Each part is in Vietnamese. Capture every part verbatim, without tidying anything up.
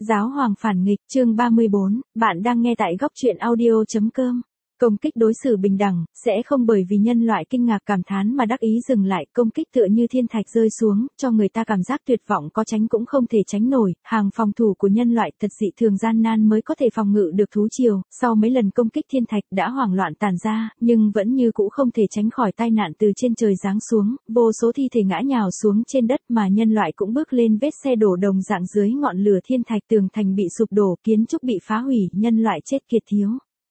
Giáo hoàng phản nghịch, chương ba mươi bốn, bạn đang nghe tại góc truyện audio chấm com. Công kích đối xử bình đẳng, sẽ không bởi vì nhân loại kinh ngạc cảm thán mà đắc ý dừng lại, công kích tựa như thiên thạch rơi xuống, cho người ta cảm giác tuyệt vọng có tránh cũng không thể tránh nổi, hàng phòng thủ của nhân loại thật dị thường gian nan mới có thể phòng ngự được thú triều, sau mấy lần công kích thiên thạch đã hoảng loạn tàn ra, nhưng vẫn như cũ không thể tránh khỏi tai nạn từ trên trời giáng xuống, vô số thi thể ngã nhào xuống trên đất mà nhân loại cũng bước lên vết xe đổ đồng dạng dưới ngọn lửa thiên thạch, tường thành bị sụp đổ, kiến trúc bị phá hủy, nhân loại chết kiệt thiếu.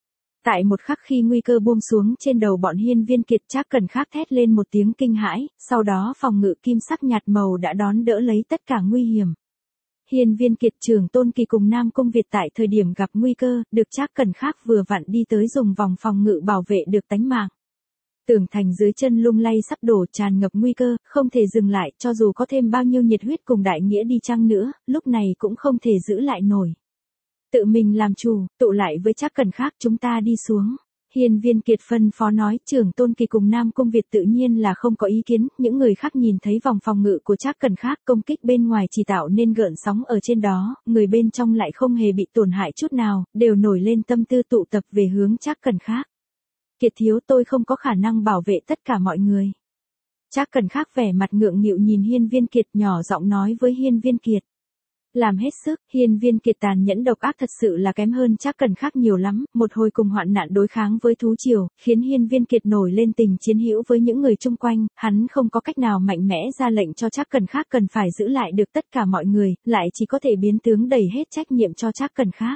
Tại một khắc khi nguy cơ buông xuống trên đầu bọn Hiên Viên Kiệt, Trác Cần Khắc thét lên một tiếng kinh hãi, sau đó phòng ngự kim sắc nhạt màu đã đón đỡ lấy tất cả nguy hiểm. Hiên Viên Kiệt, Trường Tôn Kỳ cùng Nam Cung Việt tại thời điểm gặp nguy cơ, được Trác Cần Khắc vừa vặn đi tới dùng vòng phòng ngự bảo vệ được tánh mạng. Tường thành dưới chân lung lay sắp đổ, tràn ngập nguy cơ, không thể dừng lại, cho dù có thêm bao nhiêu nhiệt huyết cùng đại nghĩa đi chăng nữa, lúc này cũng không thể giữ lại nổi. Tự mình làm chủ, tụ lại với Trác Cần Khắc, chúng ta đi xuống. Hiên Viên Kiệt phân phó nói, Trưởng Tôn Kỳ cùng Nam Cung Việt tự nhiên là không có ý kiến, những người khác nhìn thấy vòng phòng ngự của Trác Cần Khắc, công kích bên ngoài chỉ tạo nên gợn sóng ở trên đó, người bên trong lại không hề bị tổn hại chút nào, đều nổi lên tâm tư tụ tập về hướng Trác Cần Khắc. Kiệt thiếu, tôi không có khả năng bảo vệ tất cả mọi người. Trác Cần Khắc vẻ mặt ngượng nghịu nhìn Hiên Viên Kiệt, nhỏ giọng nói với Hiên Viên Kiệt. Làm hết sức, Hiên Viên Kiệt tàn nhẫn độc ác thật sự là kém hơn Trác Cần Khắc nhiều lắm, một hồi cùng hoạn nạn đối kháng với thú triều, khiến Hiên Viên Kiệt nổi lên tình chiến hữu với những người chung quanh, hắn không có cách nào mạnh mẽ ra lệnh cho Trác Cần Khắc cần phải giữ lại được tất cả mọi người, lại chỉ có thể biến tướng đẩy hết trách nhiệm cho Trác Cần Khắc.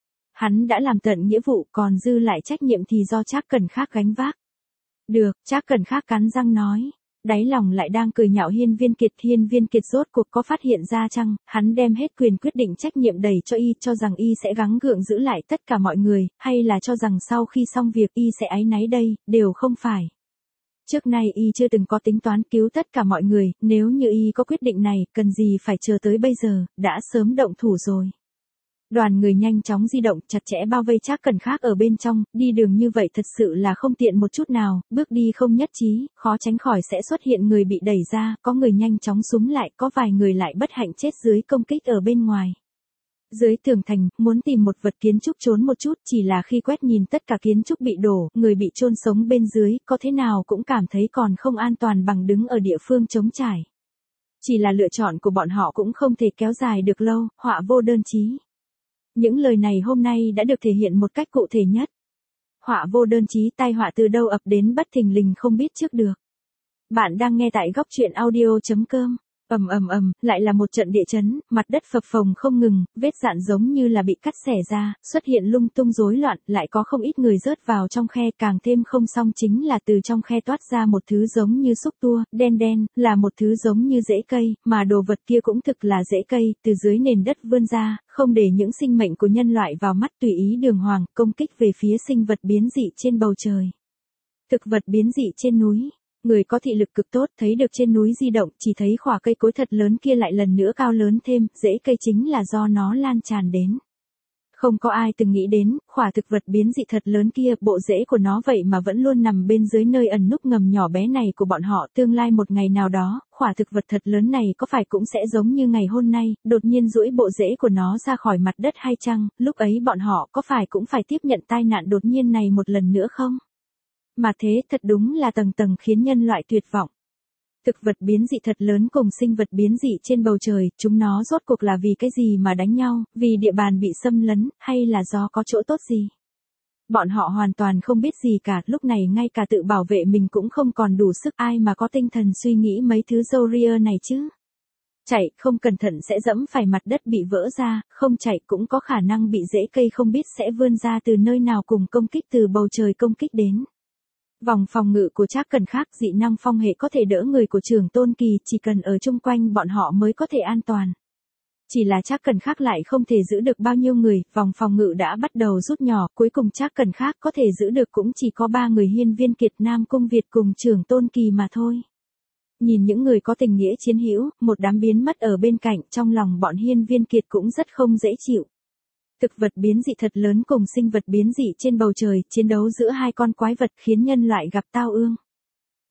Hắn đã làm tận nghĩa vụ, còn dư lại trách nhiệm thì do Trác Cần Khắc gánh vác. Được, Trác Cần Khắc cắn răng nói. Đáy lòng lại đang cười nhạo Hiên Viên Kiệt. Hiên Viên Kiệt rốt cuộc có phát hiện ra chăng, hắn đem hết quyền quyết định trách nhiệm đẩy cho y, cho rằng y sẽ gắng gượng giữ lại tất cả mọi người, hay là cho rằng sau khi xong việc y sẽ áy náy đây, đều không phải. Trước nay y chưa từng có tính toán cứu tất cả mọi người, nếu như y có quyết định này, cần gì phải chờ tới bây giờ, đã sớm động thủ rồi. Đoàn người nhanh chóng di động, chặt chẽ bao vây Trác Cần Khắc ở bên trong, đi đường như vậy thật sự là không tiện một chút nào, bước đi không nhất trí, khó tránh khỏi sẽ xuất hiện người bị đẩy ra, có người nhanh chóng súng lại, có vài người lại bất hạnh chết dưới công kích ở bên ngoài. Dưới tường thành, muốn tìm một vật kiến trúc trốn một chút, chỉ là khi quét nhìn tất cả kiến trúc bị đổ, người bị chôn sống bên dưới, có thế nào cũng cảm thấy còn không an toàn bằng đứng ở địa phương trống trải. Chỉ là lựa chọn của bọn họ cũng không thể kéo dài được lâu, họa vô đơn chí. Những lời này hôm nay đã được thể hiện một cách cụ thể nhất. Họa vô đơn chí, tai họa từ đâu ập đến bất thình lình không biết trước được. Bạn đang nghe tại góc truyện audio chấm com. Ầm ầm ầm, lại là một trận địa chấn, mặt đất phập phồng không ngừng, vết dạn giống như là bị cắt xẻ ra, xuất hiện lung tung rối loạn, lại có không ít người rớt vào trong khe, càng thêm không xong chính là từ trong khe toát ra một thứ giống như xúc tua, đen đen, là một thứ giống như rễ cây, mà đồ vật kia cũng thực là rễ cây, từ dưới nền đất vươn ra, không để những sinh mệnh của nhân loại vào mắt, tùy ý đường hoàng, công kích về phía sinh vật biến dị trên bầu trời. Thực vật biến dị trên núi. Người có thị lực cực tốt thấy được trên núi di động, chỉ thấy khỏa cây cối thật lớn kia lại lần nữa cao lớn thêm, rễ cây chính là do nó lan tràn đến. Không có ai từng nghĩ đến, khỏa thực vật biến dị thật lớn kia, bộ rễ của nó vậy mà vẫn luôn nằm bên dưới nơi ẩn núp ngầm nhỏ bé này của bọn họ, tương lai một ngày nào đó, khỏa thực vật thật lớn này có phải cũng sẽ giống như ngày hôm nay, đột nhiên duỗi bộ rễ của nó ra khỏi mặt đất hay chăng, lúc ấy bọn họ có phải cũng phải tiếp nhận tai nạn đột nhiên này một lần nữa không? Mà thế thật đúng là tầng tầng khiến nhân loại tuyệt vọng. Thực vật biến dị thật lớn cùng sinh vật biến dị trên bầu trời, chúng nó rốt cuộc là vì cái gì mà đánh nhau, vì địa bàn bị xâm lấn, hay là do có chỗ tốt gì? Bọn họ hoàn toàn không biết gì cả, lúc này ngay cả tự bảo vệ mình cũng không còn đủ sức, ai mà có tinh thần suy nghĩ mấy thứ râu ria này chứ? Chạy, không cẩn thận sẽ dẫm phải mặt đất bị vỡ ra, không chạy cũng có khả năng bị rễ cây không biết sẽ vươn ra từ nơi nào cùng công kích từ bầu trời công kích đến. Vòng phòng ngự của Trác Cần Khắc, dị năng phong hệ có thể đỡ người của Trường Tôn Kỳ, chỉ cần ở chung quanh bọn họ mới có thể an toàn. Chỉ là Trác Cần Khắc lại không thể giữ được bao nhiêu người, vòng phòng ngự đã bắt đầu rút nhỏ, cuối cùng Trác Cần Khắc có thể giữ được cũng chỉ có ba người Hiên Viên Kiệt, Nam Cung Việt cùng Trường Tôn Kỳ mà thôi. Nhìn những người có tình nghĩa chiến hữu, một đám biến mất ở bên cạnh, trong lòng bọn Hiên Viên Kiệt cũng rất không dễ chịu. Thực vật biến dị thật lớn cùng sinh vật biến dị trên bầu trời, chiến đấu giữa hai con quái vật khiến nhân loại gặp tao ương.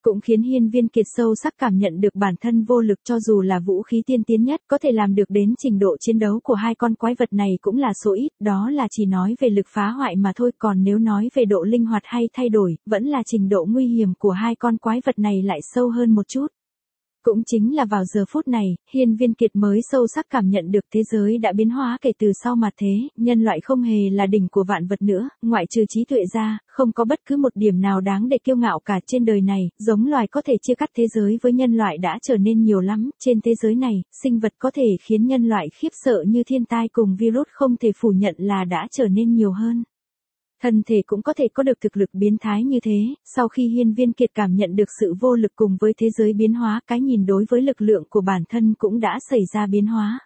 Cũng khiến Hiên Viên Kiệt sâu sắc cảm nhận được bản thân vô lực, cho dù là vũ khí tiên tiến nhất, có thể làm được đến trình độ chiến đấu của hai con quái vật này cũng là số ít, đó là chỉ nói về lực phá hoại mà thôi, còn nếu nói về độ linh hoạt hay thay đổi, vẫn là trình độ nguy hiểm của hai con quái vật này lại sâu hơn một chút. Cũng chính là vào giờ phút này, Hiên Viên Kiệt mới sâu sắc cảm nhận được thế giới đã biến hóa kể từ sau mà thế, nhân loại không hề là đỉnh của vạn vật nữa, ngoại trừ trí tuệ ra, không có bất cứ một điểm nào đáng để kiêu ngạo cả trên đời này, giống loài có thể chia cắt thế giới với nhân loại đã trở nên nhiều lắm, trên thế giới này, sinh vật có thể khiến nhân loại khiếp sợ như thiên tai cùng virus không thể phủ nhận là đã trở nên nhiều hơn. Thân thể cũng có thể có được thực lực biến thái như thế, sau khi Hiên Viên Kiệt cảm nhận được sự vô lực cùng với thế giới biến hóa, cái nhìn đối với lực lượng của bản thân cũng đã xảy ra biến hóa.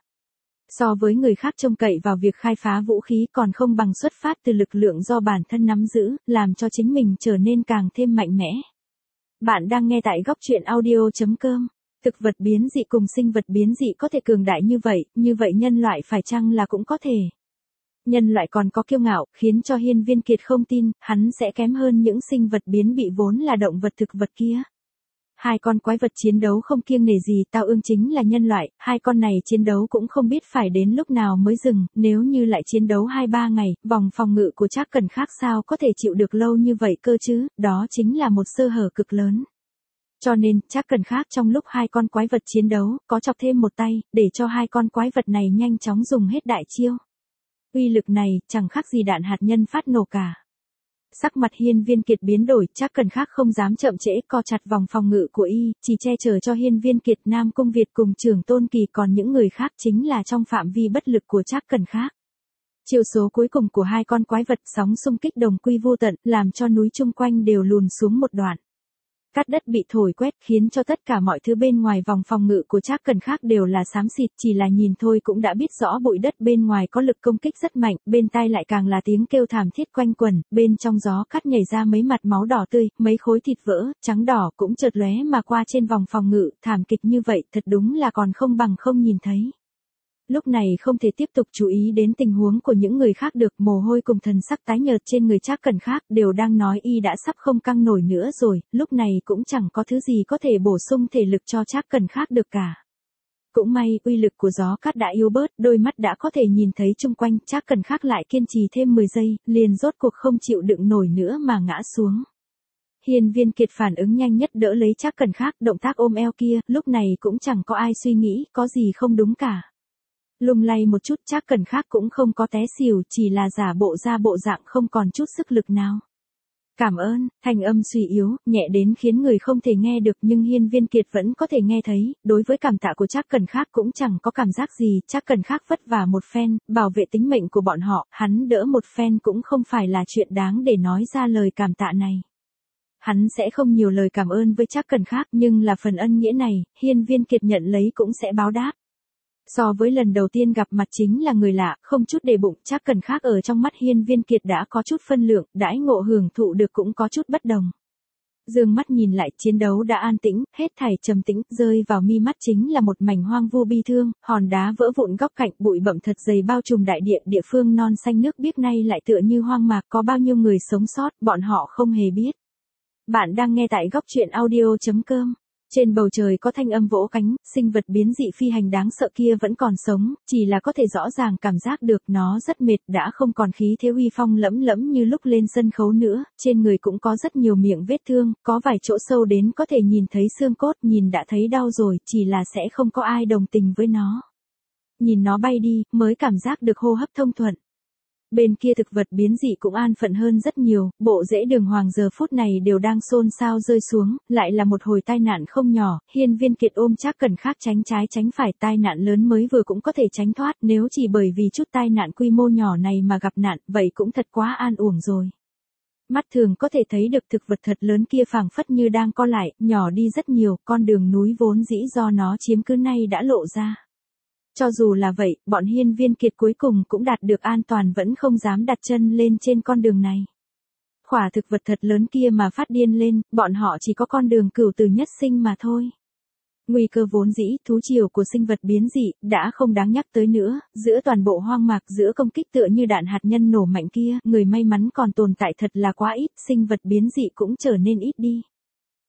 So với người khác trông cậy vào việc khai phá vũ khí còn không bằng xuất phát từ lực lượng do bản thân nắm giữ, làm cho chính mình trở nên càng thêm mạnh mẽ. Bạn đang nghe tại góc truyện audio chấm com. Thực vật biến dị cùng sinh vật biến dị có thể cường đại như vậy, như vậy nhân loại phải chăng là cũng có thể. Nhân loại còn có kiêu ngạo, khiến cho Hiên Viên Kiệt không tin, hắn sẽ kém hơn những sinh vật biến bị vốn là động vật thực vật kia. Hai con quái vật chiến đấu không kiêng nể gì, tao ương chính là nhân loại, hai con này chiến đấu cũng không biết phải đến lúc nào mới dừng, nếu như lại chiến đấu hai ba ngày, vòng phòng ngự của Trác Cần khác sao có thể chịu được lâu như vậy cơ chứ, đó chính là một sơ hở cực lớn. Cho nên, Trác Cần khác trong lúc hai con quái vật chiến đấu, có chọc thêm một tay, để cho hai con quái vật này nhanh chóng dùng hết đại chiêu. Uy lực này, chẳng khác gì đạn hạt nhân phát nổ cả. Sắc mặt Hiên Viên Kiệt biến đổi, Trác Cần khác không dám chậm trễ, co chặt vòng phòng ngự của y, chỉ che chở cho Hiên Viên Kiệt. Nam Cung Việt cùng Trưởng Tôn Kỳ, còn những người khác chính là trong phạm vi bất lực của Trác Cần khác. Chiêu số cuối cùng của hai con quái vật, sóng xung kích đồng quy vô tận, làm cho núi chung quanh đều lùn xuống một đoạn. Cát đất bị thổi quét, khiến cho tất cả mọi thứ bên ngoài vòng phòng ngự của Trác Cần khác đều là xám xịt, chỉ là nhìn thôi cũng đã biết rõ bụi đất bên ngoài có lực công kích rất mạnh, bên tai lại càng là tiếng kêu thảm thiết quanh quẩn, bên trong gió cát nhảy ra mấy mặt máu đỏ tươi, mấy khối thịt vỡ, trắng đỏ cũng chợt lóe mà qua trên vòng phòng ngự, thảm kịch như vậy, thật đúng là còn không bằng không nhìn thấy. Lúc này không thể tiếp tục chú ý đến tình huống của những người khác được, mồ hôi cùng thần sắc tái nhợt trên người Trác Cần khác đều đang nói y đã sắp không căng nổi nữa rồi, lúc này cũng chẳng có thứ gì có thể bổ sung thể lực cho Trác Cần khác được cả. Cũng may, uy lực của gió cát đã yếu bớt, đôi mắt đã có thể nhìn thấy chung quanh, Trác Cần khác lại kiên trì thêm mười giây, liền rốt cuộc không chịu đựng nổi nữa mà ngã xuống. Hiên Viên Kiệt phản ứng nhanh nhất đỡ lấy Trác Cần khác, động tác ôm eo kia, lúc này cũng chẳng có ai suy nghĩ, có gì không đúng cả. Lung lay một chút, Trác Cần khác cũng không có té xỉu, chỉ là giả bộ ra bộ dạng không còn chút sức lực nào. Cảm ơn, thanh âm suy yếu, nhẹ đến khiến người không thể nghe được, nhưng Hiên Viên Kiệt vẫn có thể nghe thấy, đối với cảm tạ của Trác Cần khác cũng chẳng có cảm giác gì, Trác Cần khác vất vả một phen, bảo vệ tính mệnh của bọn họ, hắn đỡ một phen cũng không phải là chuyện đáng để nói ra lời cảm tạ này. Hắn sẽ không nhiều lời cảm ơn với Trác Cần khác, nhưng là phần ân nghĩa này, Hiên Viên Kiệt nhận lấy cũng sẽ báo đáp. So với lần đầu tiên gặp mặt chính là người lạ, không chút để bụng, Trác Cần khác ở trong mắt Hiên Viên Kiệt đã có chút phân lượng, đãi ngộ hưởng thụ được cũng có chút bất đồng. Dương mắt nhìn lại, chiến đấu đã an tĩnh, hết thảy trầm tĩnh, rơi vào mi mắt chính là một mảnh hoang vu bi thương, hòn đá vỡ vụn góc cạnh, bụi bặm thật dày bao trùm đại địa, địa phương non xanh nước biếc nay lại tựa như hoang mạc, có bao nhiêu người sống sót, bọn họ không hề biết. Bạn đang nghe tại góc truyện audio chấm com. Trên bầu trời có thanh âm vỗ cánh, sinh vật biến dị phi hành đáng sợ kia vẫn còn sống, chỉ là có thể rõ ràng cảm giác được nó rất mệt, đã không còn khí thế uy phong lẫm lẫm như lúc lên sân khấu nữa, trên người cũng có rất nhiều miệng vết thương, có vài chỗ sâu đến có thể nhìn thấy xương cốt, nhìn đã thấy đau rồi, chỉ là sẽ không có ai đồng tình với nó. Nhìn nó bay đi, mới cảm giác được hô hấp thông thuận. Bên kia thực vật biến dị cũng an phận hơn rất nhiều, bộ rễ đường hoàng giờ phút này đều đang xôn xao rơi xuống, lại là một hồi tai nạn không nhỏ, Hiên Viên Kiệt ôm Trác Cần khác tránh trái tránh phải, tai nạn lớn mới vừa cũng có thể tránh thoát, nếu chỉ bởi vì chút tai nạn quy mô nhỏ này mà gặp nạn, vậy cũng thật quá an uổng rồi. Mắt thường có thể thấy được thực vật thật lớn kia phảng phất như đang co lại, nhỏ đi rất nhiều, con đường núi vốn dĩ do nó chiếm cứ nay đã lộ ra. Cho dù là vậy, bọn Hiên Viên Kiệt cuối cùng cũng đạt được an toàn, vẫn không dám đặt chân lên trên con đường này. Khỏa thực vật thật lớn kia mà phát điên lên, bọn họ chỉ có con đường cửu tử nhất sinh mà thôi. Nguy cơ vốn dĩ, thú triều của sinh vật biến dị, đã không đáng nhắc tới nữa, giữa toàn bộ hoang mạc, giữa công kích tựa như đạn hạt nhân nổ mạnh kia, người may mắn còn tồn tại thật là quá ít, sinh vật biến dị cũng trở nên ít đi.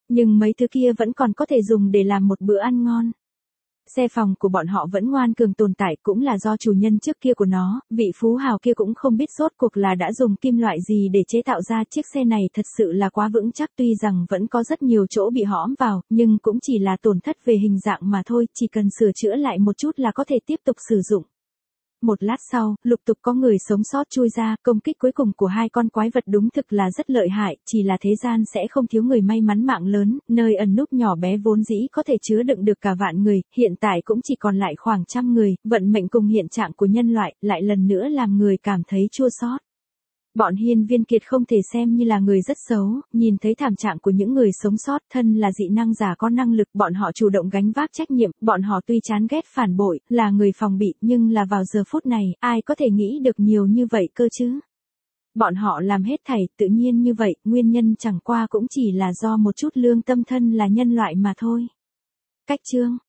Nhưng mấy thứ kia vẫn còn có thể dùng để làm một bữa ăn ngon. Xe phòng của bọn họ vẫn ngoan cường tồn tại, cũng là do chủ nhân trước kia của nó, vị phú hào kia cũng không biết rốt cuộc là đã dùng kim loại gì để chế tạo ra chiếc xe này, thật sự là quá vững chắc, tuy rằng vẫn có rất nhiều chỗ bị hõm vào, nhưng cũng chỉ là tổn thất về hình dạng mà thôi, chỉ cần sửa chữa lại một chút là có thể tiếp tục sử dụng. Một lát sau, lục tục có người sống sót chui ra, công kích cuối cùng của hai con quái vật đúng thực là rất lợi hại, chỉ là thế gian sẽ không thiếu người may mắn mạng lớn, nơi ẩn núp nhỏ bé vốn dĩ có thể chứa đựng được cả vạn người, hiện tại cũng chỉ còn lại khoảng trăm người, vận mệnh cùng hiện trạng của nhân loại, lại lần nữa làm người cảm thấy chua xót. Bọn Hiên Viên Kiệt không thể xem như là người rất xấu, nhìn thấy thảm trạng của những người sống sót, thân là dị năng giả có năng lực, bọn họ chủ động gánh vác trách nhiệm, bọn họ tuy chán ghét phản bội, là người phòng bị, nhưng là vào giờ phút này, ai có thể nghĩ được nhiều như vậy cơ chứ? Bọn họ làm hết thảy tự nhiên như vậy, nguyên nhân chẳng qua cũng chỉ là do một chút lương tâm, thân là nhân loại mà thôi. Cách chương